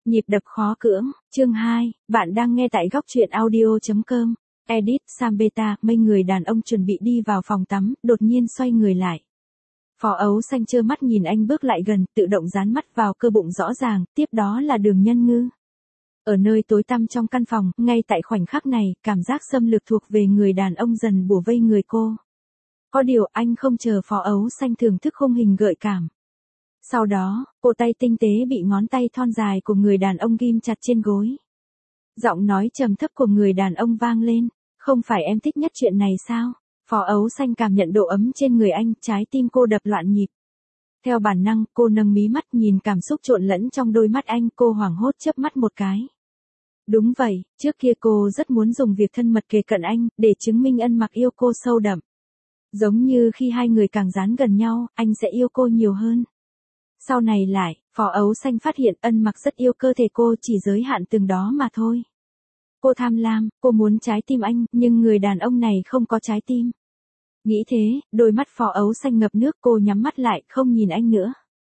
Nhịp đập khó cưỡng, chương 2, bạn đang nghe tại góc truyện audio.com, edit Sambeta, mấy người đàn ông chuẩn bị đi vào phòng tắm, đột nhiên xoay người lại. Phó Ấu Xanh trơ mắt nhìn anh bước lại gần, tự động dán mắt vào cơ bụng rõ ràng, tiếp đó là Đường Nhân Ngư. Ở nơi tối tăm trong căn phòng, ngay tại khoảnh khắc này, cảm giác xâm lược thuộc về người đàn ông dần bủa vây người cô. Có điều anh không chờ Phó Ấu Xanh thưởng thức khung hình gợi cảm. Sau đó, cổ tay tinh tế bị ngón tay thon dài của người đàn ông ghim chặt trên gối. Giọng nói trầm thấp của người đàn ông vang lên, không phải em thích nhất chuyện này sao? Phó Ấu Xanh cảm nhận độ ấm trên người anh, trái tim cô đập loạn nhịp. Theo bản năng, cô nâng mí mắt nhìn cảm xúc trộn lẫn trong đôi mắt anh, cô hoảng hốt chớp mắt một cái. Đúng vậy, trước kia cô rất muốn dùng việc thân mật kề cận anh, để chứng minh Ân Mặc yêu cô sâu đậm. Giống như khi hai người càng dán gần nhau, anh sẽ yêu cô nhiều hơn. Sau này lại, Phó Ấu Xanh phát hiện Ân Mặc rất yêu cơ thể cô, chỉ giới hạn từng đó mà thôi. Cô tham lam, cô muốn trái tim anh, nhưng người đàn ông này không có trái tim. Nghĩ thế, đôi mắt Phó Ấu Xanh ngập nước, cô nhắm mắt lại, không nhìn anh nữa.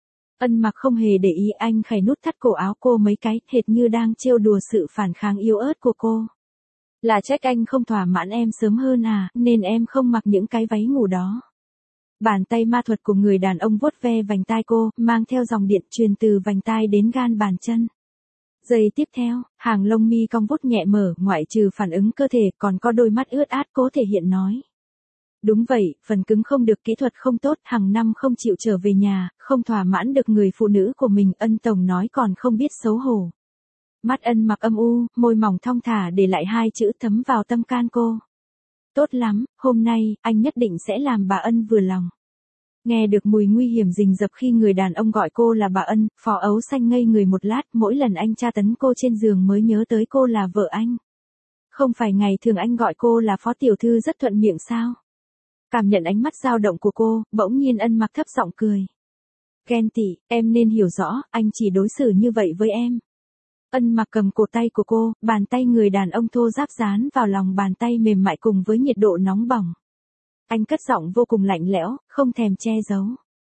Ân Mặc không hề để ý, anh khẽ nút thắt cổ áo cô mấy cái, hệt như đang trêu đùa sự phản kháng yếu ớt của cô. Là trách anh không thỏa mãn em sớm hơn à, nên em không mặc những cái váy ngủ đó. Bàn tay ma thuật của người đàn ông vuốt ve vành tai cô, mang theo dòng điện truyền từ vành tai đến gan bàn chân. Giây tiếp theo, hàng lông mi cong vút nhẹ mở, ngoại trừ phản ứng cơ thể, còn có đôi mắt ướt át cố thể hiện nói. Đúng vậy, phần cứng không được, kỹ thuật không tốt, hàng năm không chịu trở về nhà, không thỏa mãn được người phụ nữ của mình, Ân Tổng nói còn không biết xấu hổ. Mắt Ân Mặc âm u, môi mỏng thong thả để lại hai chữ thấm vào tâm can cô. Tốt lắm, hôm nay, anh nhất định sẽ làm bà Ân vừa lòng. Nghe được mùi nguy hiểm rình rập khi người đàn ông gọi cô là bà Ân, Phó Ấu Xanh ngây người một lát, mỗi lần anh tra tấn cô trên giường mới nhớ tới cô là vợ anh. Không phải ngày thường anh gọi cô là Phó Tiểu Thư rất thuận miệng sao? Cảm nhận ánh mắt dao động của cô, bỗng nhiên Ân Mặc thấp giọng cười. Ghen tị, em nên hiểu rõ, anh chỉ đối xử như vậy với em. Ân Mặc cầm cổ tay của cô, bàn tay người đàn ông thô ráp dán vào lòng bàn tay mềm mại cùng với nhiệt độ nóng bỏng. Anh cất giọng vô cùng lạnh lẽo, không thèm che giấu.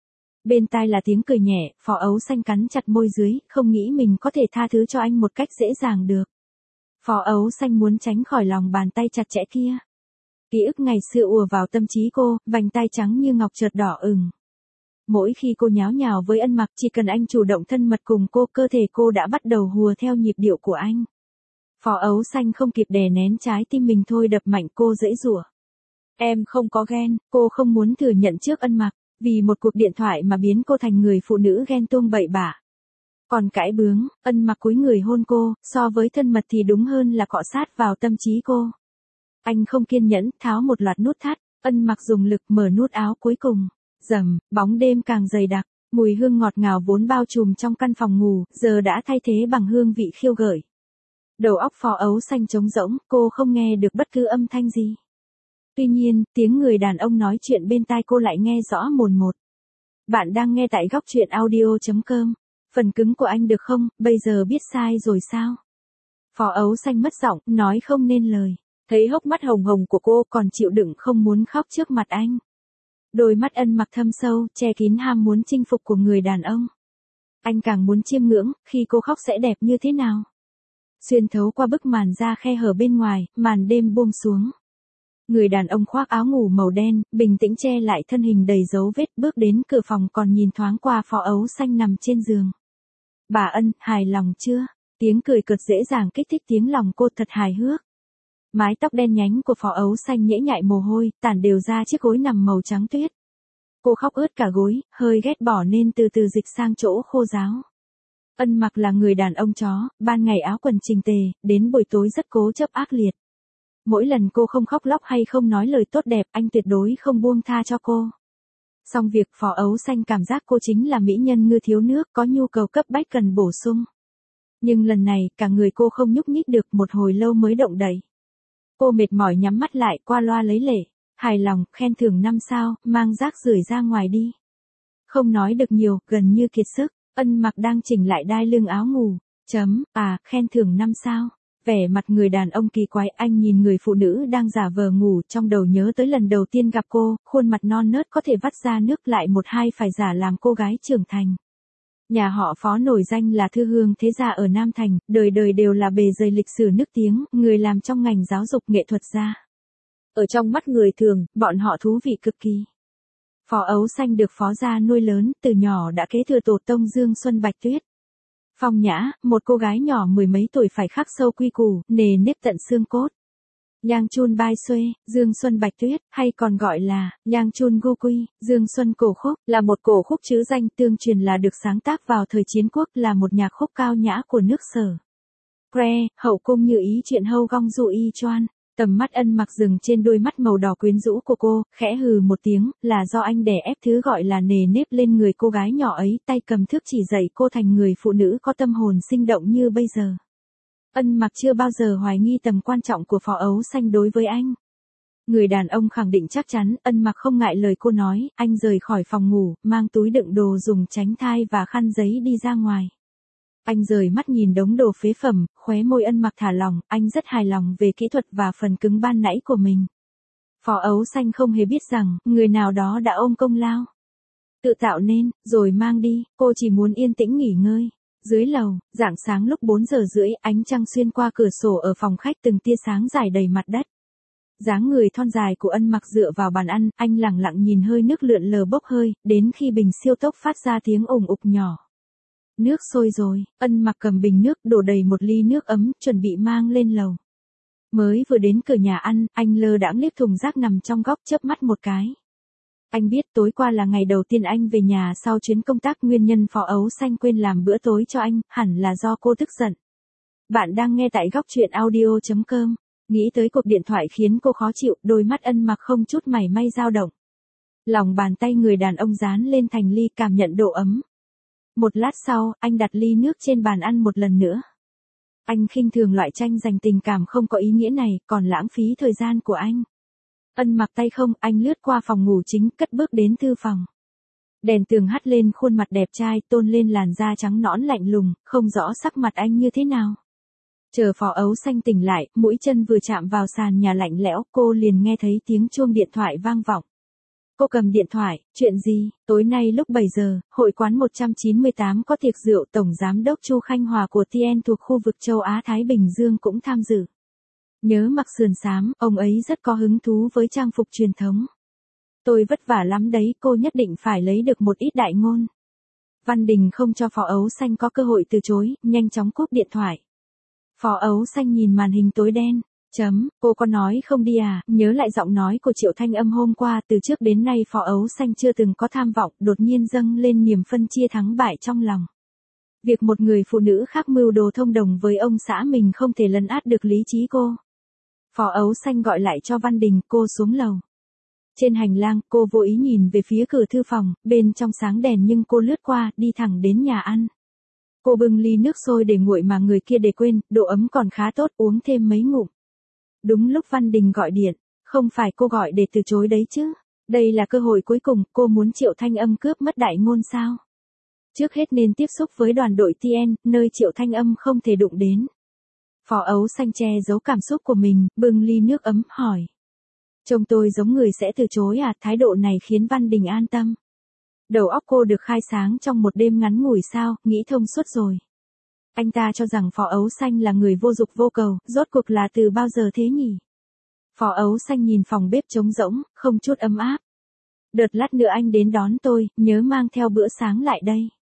Bên tai là tiếng cười nhẹ, Phó Ấu Xanh cắn chặt môi dưới, không nghĩ mình có thể tha thứ cho anh một cách dễ dàng được. Phó Ấu Xanh muốn tránh khỏi lòng bàn tay chặt chẽ kia. Ký ức ngày xưa ùa vào tâm trí cô, vành tai trắng như ngọc chợt đỏ ửng. Mỗi khi cô nháo nhào với Ân Mặc, chỉ cần anh chủ động thân mật cùng cô, cơ thể cô đã bắt đầu hùa theo nhịp điệu của anh. Phó Ấu Xanh không kịp đè nén trái tim mình thôi đập mạnh, cô giãy giụa. Em không có ghen, cô không muốn thừa nhận trước Ân Mặc, vì một cuộc điện thoại mà biến cô thành người phụ nữ ghen tuông bậy bạ. Còn cãi bướng, Ân Mặc cúi người hôn cô, so với thân mật thì đúng hơn là cọ sát vào tâm trí cô. Anh không kiên nhẫn, tháo một loạt nút thắt, Ân Mặc dùng lực mở nút áo cuối cùng. Rầm, bóng đêm càng dày đặc, mùi hương ngọt ngào vốn bao trùm trong căn phòng ngủ, giờ đã thay thế bằng hương vị khiêu gợi. Đầu óc Phó Ấu Xanh trống rỗng, cô không nghe được bất cứ âm thanh gì. Tuy nhiên, tiếng người đàn ông nói chuyện bên tai cô lại nghe rõ mồn một. Bạn đang nghe tại góc truyện audio.com. Phần cứng của anh được không, bây giờ biết sai rồi sao? Phó Ấu Xanh mất giọng, nói không nên lời. Thấy hốc mắt hồng hồng của cô còn chịu đựng không muốn khóc trước mặt anh. Đôi mắt Ân Mặc thâm sâu, che kín ham muốn chinh phục của người đàn ông. Anh càng muốn chiêm ngưỡng, khi cô khóc sẽ đẹp như thế nào. Xuyên thấu qua bức màn ra khe hở bên ngoài, màn đêm buông xuống. Người đàn ông khoác áo ngủ màu đen, bình tĩnh che lại thân hình đầy dấu vết, bước đến cửa phòng còn nhìn thoáng qua Phó Ấu Xanh nằm trên giường. Bà Ân, hài lòng chưa? Tiếng cười cợt dễ dàng kích thích tiếng lòng cô, thật hài hước. Mái tóc đen nhánh của Phó Ấu Xanh nhễ nhại mồ hôi, tản đều ra chiếc gối nằm màu trắng tuyết. Cô khóc ướt cả gối, hơi ghét bỏ nên từ từ dịch sang chỗ khô ráo. Ân Mặc là người đàn ông chó, ban ngày áo quần chỉnh tề, đến buổi tối rất cố chấp ác liệt. Mỗi lần cô không khóc lóc hay không nói lời tốt đẹp, anh tuyệt đối không buông tha cho cô. Xong việc, Phó Ấu Xanh cảm giác cô chính là mỹ nhân ngư thiếu nước, có nhu cầu cấp bách cần bổ sung. Nhưng lần này, cả người cô không nhúc nhích được, một hồi lâu mới động đậy. Cô mệt mỏi nhắm mắt lại, qua loa lấy lệ. Hài lòng, khen thưởng 5 sao, mang rác rưởi ra ngoài đi. Không nói được nhiều, gần như kiệt sức, Ân Mặc đang chỉnh lại đai lưng áo ngủ. Khen thưởng 5 sao. Vẻ mặt người đàn ông kỳ quái, anh nhìn người phụ nữ đang giả vờ ngủ, trong đầu nhớ tới lần đầu tiên gặp cô, khuôn mặt non nớt có thể vắt ra nước, lại một hai phải giả làm cô gái trưởng thành. Nhà họ Phó nổi danh là thư hương thế gia ở Nam Thành, đời đời đều là bề dày lịch sử nức tiếng, người làm trong ngành giáo dục nghệ thuật gia. Ở trong mắt người thường, bọn họ thú vị cực kỳ. Phó Ấu Xanh được Phó gia nuôi lớn, từ nhỏ đã kế thừa tổ tông Dương Xuân Bạch Tuyết. Phong nhã, một cô gái nhỏ mười mấy tuổi phải khắc sâu quy củ, nề nếp tận xương cốt. Yang Chun Bai Xuê, Dương Xuân Bạch Tuyết, hay còn gọi là Yang Chun Gu Quy, Dương Xuân cổ khúc, là một cổ khúc trữ danh tương truyền là được sáng tác vào thời chiến quốc, là một nhạc khúc cao nhã của nước Sở. Pre, hậu cung như ý chuyện hâu gong du y choan. Tầm mắt Ân Mặc dừng trên đôi mắt màu đỏ quyến rũ của cô, khẽ hừ một tiếng, là do anh đè ép thứ gọi là nề nếp lên người cô gái nhỏ ấy, tay cầm thước chỉ dạy cô thành người phụ nữ có tâm hồn sinh động như bây giờ. Ân Mặc chưa bao giờ hoài nghi tầm quan trọng của Phó Ấu Xanh đối với anh. Người đàn ông khẳng định chắc chắn, Ân Mặc không ngại lời cô nói, anh rời khỏi phòng ngủ, mang túi đựng đồ dùng tránh thai và khăn giấy đi ra ngoài. Anh rời mắt nhìn đống đồ phế phẩm, khóe môi Ân Mặc thả lỏng, anh rất hài lòng về kỹ thuật và phần cứng ban nãy của mình. Phó Ấu Xanh không hề biết rằng, người nào đó đã ôm công lao. Tự tạo nên, rồi mang đi, cô chỉ muốn yên tĩnh nghỉ ngơi. Dưới lầu, rạng sáng lúc 4 giờ rưỡi, ánh trăng xuyên qua cửa sổ ở phòng khách từng tia sáng rải đầy mặt đất. Dáng người thon dài của Ân Mặc dựa vào bàn ăn, anh lẳng lặng nhìn hơi nước lượn lờ bốc hơi, đến khi bình siêu tốc phát ra tiếng ùng ục nhỏ. Nước sôi rồi, Ân Mặc cầm bình nước đổ đầy một ly nước ấm, chuẩn bị mang lên lầu. Mới vừa đến cửa nhà ăn, anh lơ đãng liếc thùng rác nằm trong góc chớp mắt một cái. Anh biết tối qua là ngày đầu tiên anh về nhà sau chuyến công tác, nguyên nhân Phó Ấu Xanh quên làm bữa tối cho anh, hẳn là do cô tức giận. Bạn đang nghe tại góc truyện audio.com. Nghĩ tới cuộc điện thoại khiến cô khó chịu, đôi mắt Ân Mặc không chút mảy may dao động. Lòng bàn tay người đàn ông dán lên thành ly, cảm nhận độ ấm. Một lát sau, anh đặt ly nước trên bàn ăn một lần nữa. Anh khinh thường loại tranh giành tình cảm không có ý nghĩa này, còn lãng phí thời gian của anh. Ân Mặc tay không, anh lướt qua phòng ngủ chính, cất bước đến thư phòng. Đèn tường hắt lên khuôn mặt đẹp trai, tôn lên làn da trắng nõn lạnh lùng, không rõ sắc mặt anh như thế nào. Chờ Phó Ấu Xanh tỉnh lại, mũi chân vừa chạm vào sàn nhà lạnh lẽo, cô liền nghe thấy tiếng chuông điện thoại vang vọng. Cô cầm điện thoại, chuyện gì? Tối nay lúc 7 giờ, hội quán 198 có tiệc rượu, Tổng Giám đốc Chu Khanh Hòa của TN thuộc khu vực châu Á-Thái Bình Dương cũng tham dự. Nhớ mặc sườn xám, ông ấy rất có hứng thú với trang phục truyền thống. Tôi vất vả lắm đấy, cô nhất định phải lấy được một ít đại ngôn. Văn Đình không cho Phó Ấu Xanh có cơ hội từ chối, nhanh chóng cúp điện thoại. Phó Ấu Xanh nhìn màn hình tối đen. Cô có nói không đi à? Nhớ lại giọng nói của Triệu Thanh Âm hôm qua, từ trước đến nay Phó Ấu Xanh chưa từng có tham vọng, đột nhiên dâng lên niềm phân chia thắng bại trong lòng. Việc một người phụ nữ khác mưu đồ thông đồng với ông xã mình không thể lấn át được lý trí cô. Phó Ấu Xanh gọi lại cho Văn Đình, cô xuống lầu. Trên hành lang, cô vô ý nhìn về phía cửa thư phòng, bên trong sáng đèn nhưng cô lướt qua, đi thẳng đến nhà ăn. Cô bưng ly nước sôi để nguội mà người kia để quên, độ ấm còn khá tốt, uống thêm mấy ngụm. Đúng lúc Văn Đình gọi điện, không phải cô gọi để từ chối đấy chứ. Đây là cơ hội cuối cùng, cô muốn Triệu Thanh Âm cướp mất đại ngôn sao? Trước hết nên tiếp xúc với đoàn đội TN, nơi Triệu Thanh Âm không thể đụng đến. Phó Ấu Xanh che giấu cảm xúc của mình, bưng ly nước ấm, hỏi. Trông tôi giống người sẽ từ chối à? Thái độ này khiến Văn Đình an tâm. Đầu óc cô được khai sáng trong một đêm ngắn ngủi sao, nghĩ thông suốt rồi. Anh ta cho rằng Phó Ấu Xanh là người vô dục vô cầu, rốt cuộc là từ bao giờ thế nhỉ? Phó Ấu Xanh nhìn phòng bếp trống rỗng, không chút ấm áp. Đợt lát nữa anh đến đón tôi, nhớ mang theo bữa sáng lại đây.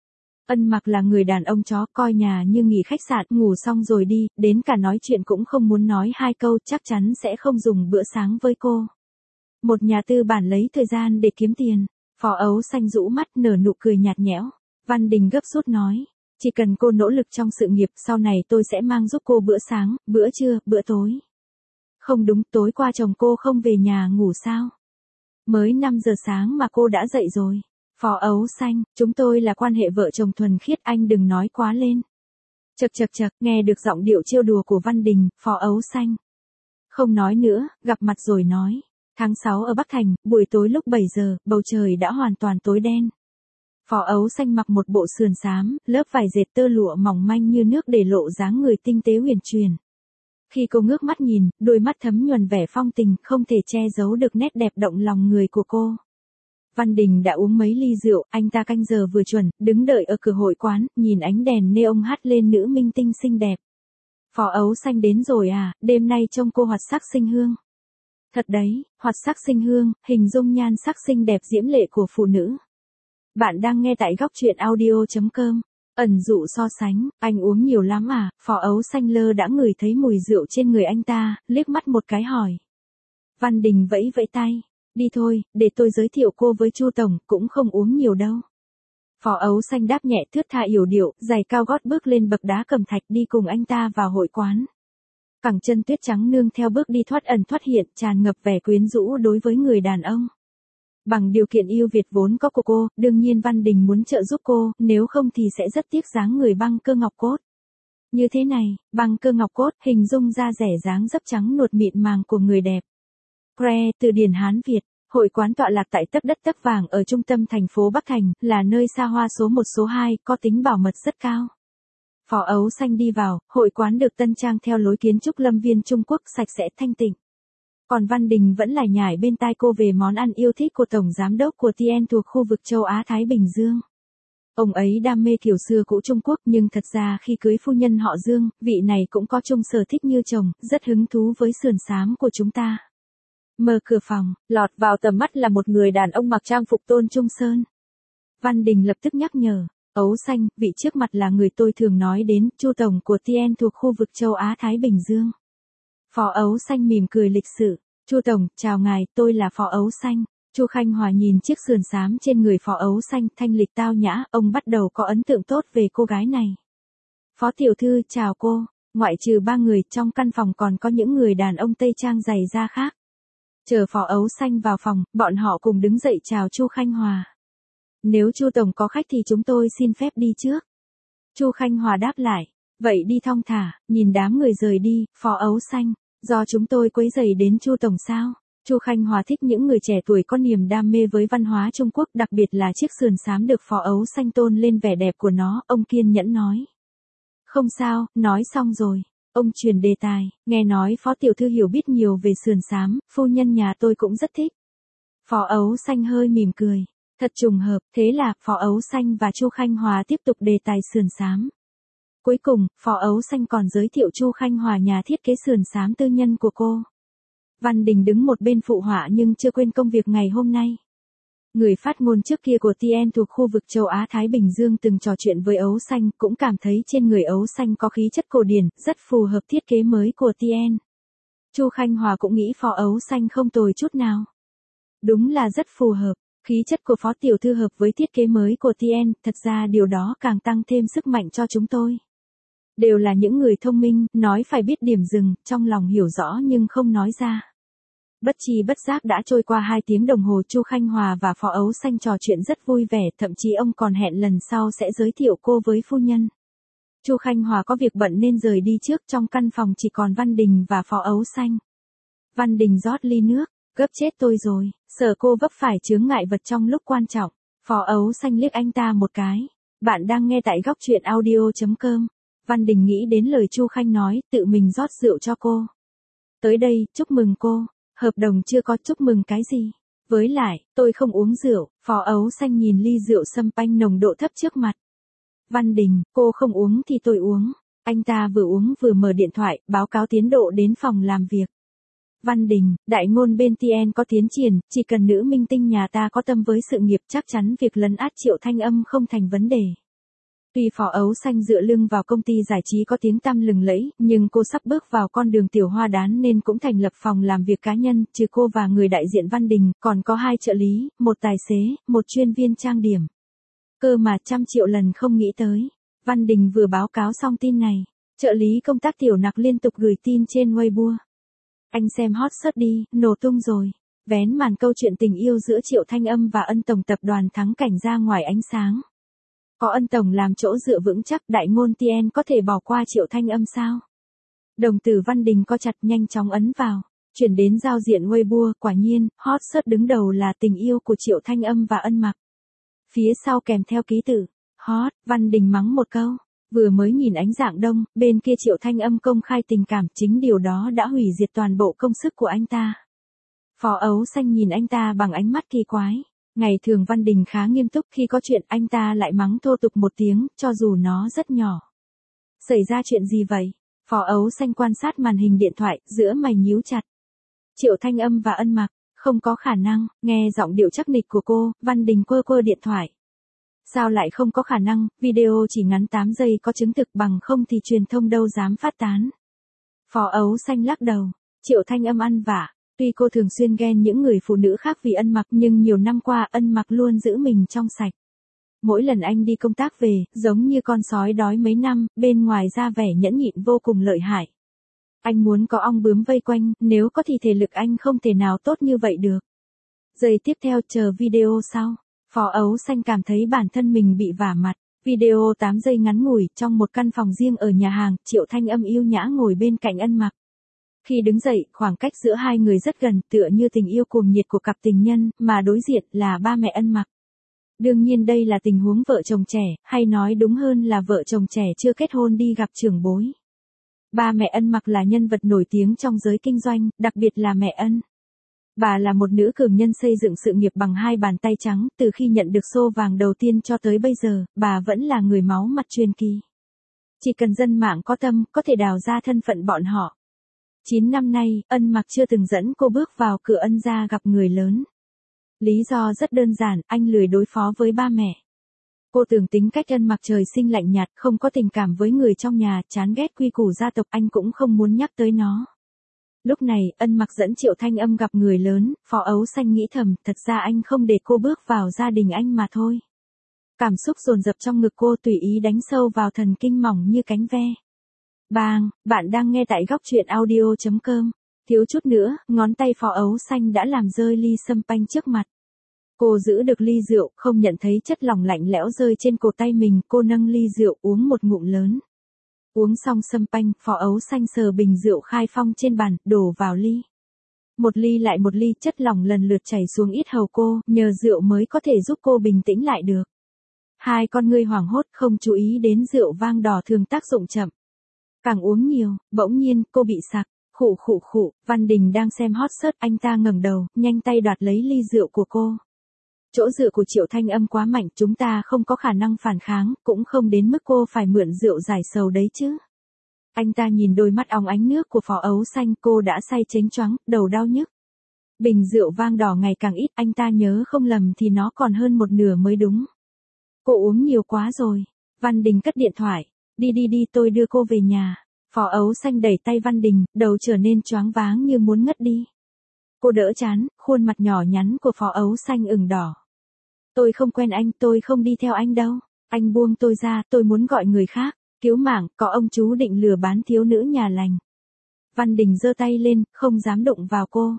Ân Mặc là người đàn ông chó, coi nhà như nghỉ khách sạn, ngủ xong rồi đi, đến cả nói chuyện cũng không muốn nói hai câu, chắc chắn sẽ không dùng bữa sáng với cô. Một nhà tư bản lấy thời gian để kiếm tiền. Phó Ấu Xanh rũ mắt nở nụ cười nhạt nhẽo. Văn Đình gấp rút nói. Chỉ cần cô nỗ lực trong sự nghiệp, sau này tôi sẽ mang giúp cô bữa sáng, bữa trưa, bữa tối. Không đúng, tối qua chồng cô không về nhà ngủ sao? Mới 5 giờ sáng mà cô đã dậy rồi. Phó Ấu Xanh, chúng tôi là quan hệ vợ chồng thuần khiết, anh đừng nói quá lên. Chậc, nghe được giọng điệu trêu đùa của Văn Đình, Phó Ấu Xanh. Không nói nữa, gặp mặt rồi nói. Tháng 6 ở Bắc Thành, buổi tối lúc 7 giờ, bầu trời đã hoàn toàn tối đen. Phó Ấu Xanh mặc một bộ sườn xám, lớp vải dệt tơ lụa mỏng manh như nước để lộ dáng người tinh tế huyền truyền. Khi cô ngước mắt nhìn, đôi mắt thấm nhuần vẻ phong tình, không thể che giấu được nét đẹp động lòng người của cô. Văn Đình đã uống mấy ly rượu, anh ta canh giờ vừa chuẩn, đứng đợi ở cửa hội quán, nhìn ánh đèn neon hắt lên nữ minh tinh xinh đẹp. Phó Ấu Xanh đến rồi à, đêm nay trông cô hoạt sắc xinh hương. Thật đấy, hoạt sắc xinh hương, hình dung nhan sắc xinh đẹp diễm lệ của phụ nữ. Bạn đang nghe tại góc truyện audio.com. Ẩn dụ so sánh, anh uống nhiều lắm à, Phó Ấu Xanh lơ đã ngửi thấy mùi rượu trên người anh ta, liếc mắt một cái hỏi. Văn Đình vẫy vẫy tay, đi thôi, để tôi giới thiệu cô với Chu Tổng, cũng không uống nhiều đâu. Phó Ấu Xanh đáp nhẹ thướt tha yểu điệu, giày cao gót bước lên bậc đá cẩm thạch đi cùng anh ta vào hội quán. Cẳng chân tuyết trắng nương theo bước đi thoát ẩn thoát hiện, tràn ngập vẻ quyến rũ đối với người đàn ông. Bằng điều kiện yêu Việt vốn có của cô, đương nhiên Văn Đình muốn trợ giúp cô, nếu không thì sẽ rất tiếc dáng người băng cơ ngọc cốt. Như thế này, băng cơ ngọc cốt, hình dung da rẻ dáng dấp trắng nuột mịn màng của người đẹp. Cre, từ điển Hán Việt, hội quán tọa lạc tại tấc đất tấc vàng ở trung tâm thành phố Bắc Thành, là nơi xa hoa số 1 số 2, có tính bảo mật rất cao. Phó Ấu Xanh đi vào, hội quán được tân trang theo lối kiến trúc lâm viên Trung Quốc sạch sẽ thanh tịnh. Còn Văn Đình vẫn lải nhải bên tai cô về món ăn yêu thích của Tổng Giám đốc của TN thuộc khu vực châu Á-Thái Bình Dương. Ông ấy đam mê kiểu xưa cũ Trung Quốc nhưng thật ra khi cưới phu nhân họ Dương, vị này cũng có chung sở thích như chồng, rất hứng thú với sườn xám của chúng ta. Mở cửa phòng, lọt vào tầm mắt là một người đàn ông mặc trang phục Tôn Trung Sơn. Văn Đình lập tức nhắc nhở, Ấu Xanh, vị trước mặt là người tôi thường nói đến, Chu Tổng của TN thuộc khu vực châu Á-Thái Bình Dương. Phó Ấu Xanh mỉm cười lịch sự, Chu Tổng, chào ngài, tôi là Phó Ấu Xanh. Chu Khanh Hòa nhìn chiếc sườn xám trên người Phó Ấu Xanh thanh lịch tao nhã, ông bắt đầu có ấn tượng tốt về cô gái này. Phó tiểu thư, chào cô, ngoại trừ 3 người trong căn phòng còn có những người đàn ông Tây Trang dày da khác. Chờ Phó Ấu Xanh vào phòng, bọn họ cùng đứng dậy chào Chu Khanh Hòa. Nếu Chu Tổng có khách thì chúng tôi xin phép đi trước. Chu Khanh Hòa đáp lại, vậy đi thong thả, nhìn đám người rời đi, Phó Ấu Xanh, do chúng tôi quấy rầy đến Chu Tổng sao? Chu Khanh Hòa thích những người trẻ tuổi có niềm đam mê với văn hóa Trung Quốc, đặc biệt là chiếc sườn xám được Phó Ấu Xanh tôn lên vẻ đẹp của nó, ông kiên nhẫn nói. Không sao, nói xong rồi. Ông chuyển đề tài, nghe nói Phó tiểu thư hiểu biết nhiều về sườn xám, phu nhân nhà tôi cũng rất thích. Phó Ấu Xanh hơi mỉm cười, thật trùng hợp, thế là Phó Ấu Xanh và Chu Khanh Hòa tiếp tục đề tài sườn xám. Cuối cùng, Phó Ấu Xanh còn giới thiệu Chu Khanh Hòa nhà thiết kế sườn xám tư nhân của cô. Văn Đình đứng một bên phụ họa nhưng chưa quên công việc ngày hôm nay. Người phát ngôn trước kia của TN thuộc khu vực châu Á-Thái Bình Dương từng trò chuyện với Ấu Xanh, cũng cảm thấy trên người Ấu Xanh có khí chất cổ điển, rất phù hợp thiết kế mới của TN. Chu Khanh Hòa cũng nghĩ Phó Ấu Xanh không tồi chút nào. Đúng là rất phù hợp, khí chất của Phó tiểu thư hợp với thiết kế mới của TN, thật ra điều đó càng tăng thêm sức mạnh cho chúng tôi. Đều là những người thông minh, nói phải biết điểm dừng, trong lòng hiểu rõ nhưng không nói ra. Bất chi bất giác đã trôi qua 2 tiếng đồng hồ, Chu Khanh Hòa và Phó Ấu Xanh trò chuyện rất vui vẻ, thậm chí ông còn hẹn lần sau sẽ giới thiệu cô với phu nhân. Chu Khanh Hòa có việc bận nên rời đi trước, trong căn phòng chỉ còn Văn Đình và Phó Ấu Xanh. Văn Đình rót ly nước, gấp chết tôi rồi, sợ cô vấp phải chướng ngại vật trong lúc quan trọng. Phó Ấu Xanh liếc anh ta một cái. Bạn đang nghe tại góc truyện audio.com. Văn Đình nghĩ đến lời Chu Khanh nói, tự mình rót rượu cho cô. Tới đây, chúc mừng cô. Hợp đồng chưa có, chúc mừng cái gì? Với lại, tôi không uống rượu. Phó Ấu Xanh nhìn ly rượu champagne nồng độ thấp trước mặt. Văn Đình, cô không uống thì tôi uống. Anh ta vừa uống vừa mở điện thoại, báo cáo tiến độ đến phòng làm việc. Văn Đình, đại ngôn bên TN có tiến triển, chỉ cần nữ minh tinh nhà ta có tâm với sự nghiệp chắc chắn việc lấn át Triệu Thanh Âm không thành vấn đề. Tuy Phó Ấu Xanh dựa lưng vào công ty giải trí có tiếng tăm lừng lẫy, nhưng cô sắp bước vào con đường tiểu hoa đán nên cũng thành lập phòng làm việc cá nhân, trừ cô và người đại diện Văn Đình, còn có 2 trợ lý, 1 tài xế, 1 chuyên viên trang điểm. Cơ mà 100 triệu lần không nghĩ tới. Văn Đình vừa báo cáo xong tin này, trợ lý công tác Tiểu Nặc liên tục gửi tin trên Weibo. Anh xem hot search đi, nổ tung rồi. Vén màn câu chuyện tình yêu giữa Triệu Thanh Âm và Ân Tổng tập đoàn Thắng Cảnh ra ngoài ánh sáng. Có Ân Tổng làm chỗ dựa vững chắc, đại ngôn TN có thể bỏ qua Triệu Thanh Âm sao? Đồng tử Văn Đình co chặt, nhanh chóng ấn vào. Chuyển đến giao diện Weibo, quả nhiên, hot search đứng đầu là tình yêu của Triệu Thanh Âm và Ân Mặc. Phía sau kèm theo ký tự, hot, Văn Đình mắng một câu. Vừa mới nhìn ánh dạng đông, bên kia Triệu Thanh Âm công khai tình cảm, chính điều đó đã hủy diệt toàn bộ công sức của anh ta. Phó Ấu Xanh nhìn anh ta bằng ánh mắt kỳ quái. Ngày thường Văn Đình khá nghiêm túc, khi có chuyện anh ta lại mắng thô tục một tiếng, cho dù nó rất nhỏ. Xảy ra chuyện gì vậy? Phó Ấu Xanh quan sát màn hình điện thoại, giữa mày nhíu chặt. Triệu Thanh Âm và Ân Mặc, không có khả năng, nghe giọng điệu chắc nịch của cô, Văn Đình quơ quơ điện thoại. Sao lại không có khả năng, video chỉ ngắn 8 giây có chứng thực, bằng không thì truyền thông đâu dám phát tán. Phó Ấu Xanh lắc đầu, Triệu Thanh Âm ăn vạ. Tuy cô thường xuyên ghen những người phụ nữ khác vì Ân Mặc, nhưng nhiều năm qua Ân Mặc luôn giữ mình trong sạch. Mỗi lần anh đi công tác về, giống như con sói đói mấy năm, bên ngoài ra vẻ nhẫn nhịn vô cùng lợi hại. Anh muốn có ong bướm vây quanh, nếu có thì thể lực anh không thể nào tốt như vậy được. Giây tiếp theo chờ video sau. Phó Ấu Xanh cảm thấy bản thân mình bị vả mặt. Video 8 giây ngắn ngủi, trong một căn phòng riêng ở nhà hàng, Triệu Thanh Âm yêu nhã ngồi bên cạnh Ân Mặc. Khi đứng dậy, khoảng cách giữa hai người rất gần, tựa như tình yêu cuồng nhiệt của cặp tình nhân, mà đối diện là ba mẹ Ân Mặc. Đương nhiên đây là tình huống vợ chồng trẻ, hay nói đúng hơn là vợ chồng trẻ chưa kết hôn đi gặp trưởng bối. Ba mẹ Ân Mặc là nhân vật nổi tiếng trong giới kinh doanh, đặc biệt là mẹ Ân. Bà là một nữ cường nhân xây dựng sự nghiệp bằng hai bàn tay trắng, từ khi nhận được xô vàng đầu tiên cho tới bây giờ, bà vẫn là người máu mặt truyền kỳ. Chỉ cần dân mạng có tâm, có thể đào ra thân phận bọn họ. 9 năm nay, Ân Mặc chưa từng dẫn cô bước vào cửa Ân gia gặp người lớn. Lý do rất đơn giản, anh lười đối phó với ba mẹ. Cô tưởng tính cách Ân Mặc trời sinh lạnh nhạt, không có tình cảm với người trong nhà, chán ghét quy củ gia tộc, anh cũng không muốn nhắc tới nó. Lúc này, Ân Mặc dẫn Triệu Thanh Âm gặp người lớn, Phó Ấu Xanh nghĩ thầm, thật ra anh không để cô bước vào gia đình anh mà thôi. Cảm xúc dồn dập trong ngực cô tùy ý đánh sâu vào thần kinh mỏng như cánh ve. Bang, bạn đang nghe tại góc truyện audio.com. Thiếu chút nữa, ngón tay Phó Ấu Xanh đã làm rơi ly sâm panh trước mặt. Cô giữ được ly rượu, không nhận thấy chất lỏng lạnh lẽo rơi trên cổ tay mình, cô nâng ly rượu uống một ngụm lớn. Uống xong sâm panh, Phó Ấu Xanh sờ bình rượu khai phong trên bàn, đổ vào ly. Một ly lại một ly, chất lỏng lần lượt chảy xuống yết hầu cô, nhờ rượu mới có thể giúp cô bình tĩnh lại được. Hai con ngươi hoảng hốt, không chú ý đến rượu vang đỏ thường tác dụng chậm. Càng uống nhiều, bỗng nhiên, cô bị sặc. Khụ khụ khụ, Văn Đình đang xem hot search, anh ta ngẩng đầu, nhanh tay đoạt lấy ly rượu của cô. Chỗ dựa của Triệu Thanh Âm quá mạnh, chúng ta không có khả năng phản kháng, cũng không đến mức cô phải mượn rượu giải sầu đấy chứ. Anh ta nhìn đôi mắt óng ánh nước của Phó Ấu Xanh, cô đã say chếnh choáng, đầu đau nhức. Bình rượu vang đỏ ngày càng ít, anh ta nhớ không lầm thì nó còn hơn một nửa mới đúng. Cô uống nhiều quá rồi. Văn Đình cất điện thoại. Đi đi đi, tôi đưa cô về nhà. Phó Ấu Xanh đẩy tay Văn Đình, đầu trở nên choáng váng như muốn ngất đi. Cô đỡ chán, khuôn mặt nhỏ nhắn của Phó Ấu Xanh ửng đỏ. Tôi không quen anh, tôi không đi theo anh đâu. Anh buông tôi ra, tôi muốn gọi người khác. Cứu mạng, có ông chú định lừa bán thiếu nữ nhà lành. Văn Đình giơ tay lên, không dám đụng vào cô.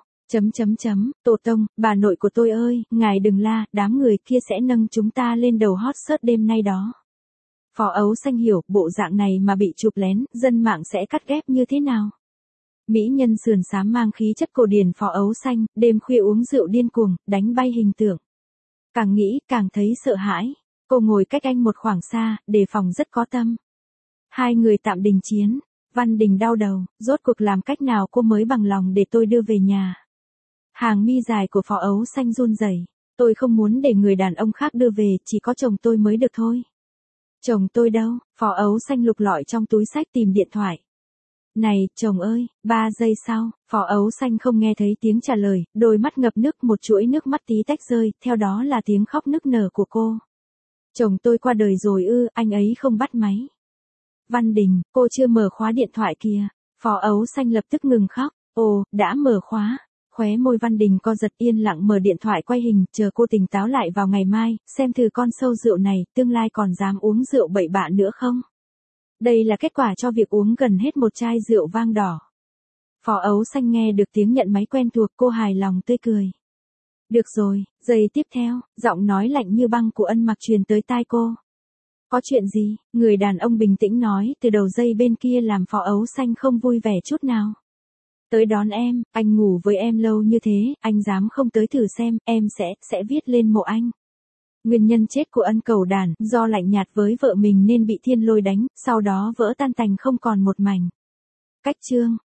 Tổ tông, bà nội của tôi ơi, ngài đừng la, đám người kia sẽ nâng chúng ta lên đầu hot search đêm nay đó. Phó Ấu Xanh hiểu, bộ dạng này mà bị chụp lén, dân mạng sẽ cắt ghép như thế nào? Mỹ nhân sườn xám mang khí chất cổ điển Phó Ấu Xanh, đêm khuya uống rượu điên cuồng, đánh bay hình tượng. Càng nghĩ, càng thấy sợ hãi. Cô ngồi cách anh một khoảng xa, đề phòng rất có tâm. Hai người tạm đình chiến. Văn Đình đau đầu, rốt cuộc làm cách nào cô mới bằng lòng để tôi đưa về nhà. Hàng mi dài của Phó Ấu Xanh run rẩy. Tôi không muốn để người đàn ông khác đưa về, chỉ có chồng tôi mới được thôi. Chồng tôi đâu? Phó Ấu Xanh lục lọi trong túi xách tìm điện thoại. Này, chồng ơi, 3 giây sau, Phó Ấu Xanh không nghe thấy tiếng trả lời, đôi mắt ngập nước, một chuỗi nước mắt tí tách rơi, theo đó là tiếng khóc nức nở của cô. Chồng tôi qua đời rồi ư, anh ấy không bắt máy. Văn Đình, cô chưa mở khóa điện thoại kìa. Phó Ấu Xanh lập tức ngừng khóc. Ồ, đã mở khóa. Khóe môi Văn Đình co giật, yên lặng mở điện thoại quay hình, chờ cô tỉnh táo lại vào ngày mai, xem thử con sâu rượu này, tương lai còn dám uống rượu bậy bạ nữa không? Đây là kết quả cho việc uống gần hết một chai rượu vang đỏ. Phó Ấu Xanh nghe được tiếng nhận máy quen thuộc, cô hài lòng tươi cười. Được rồi, giây tiếp theo, giọng nói lạnh như băng của Ân Mặc truyền tới tai cô. Có chuyện gì? Người đàn ông bình tĩnh nói, từ đầu dây bên kia làm Phó Ấu Xanh không vui vẻ chút nào. Tới đón em, anh ngủ với em lâu như thế, anh dám không tới thử xem, em sẽ viết lên mộ anh. Nguyên nhân chết của Ân Cẩu Đản, do lạnh nhạt với vợ mình nên bị thiên lôi đánh, sau đó vỡ tan tành không còn một mảnh. Cách chương.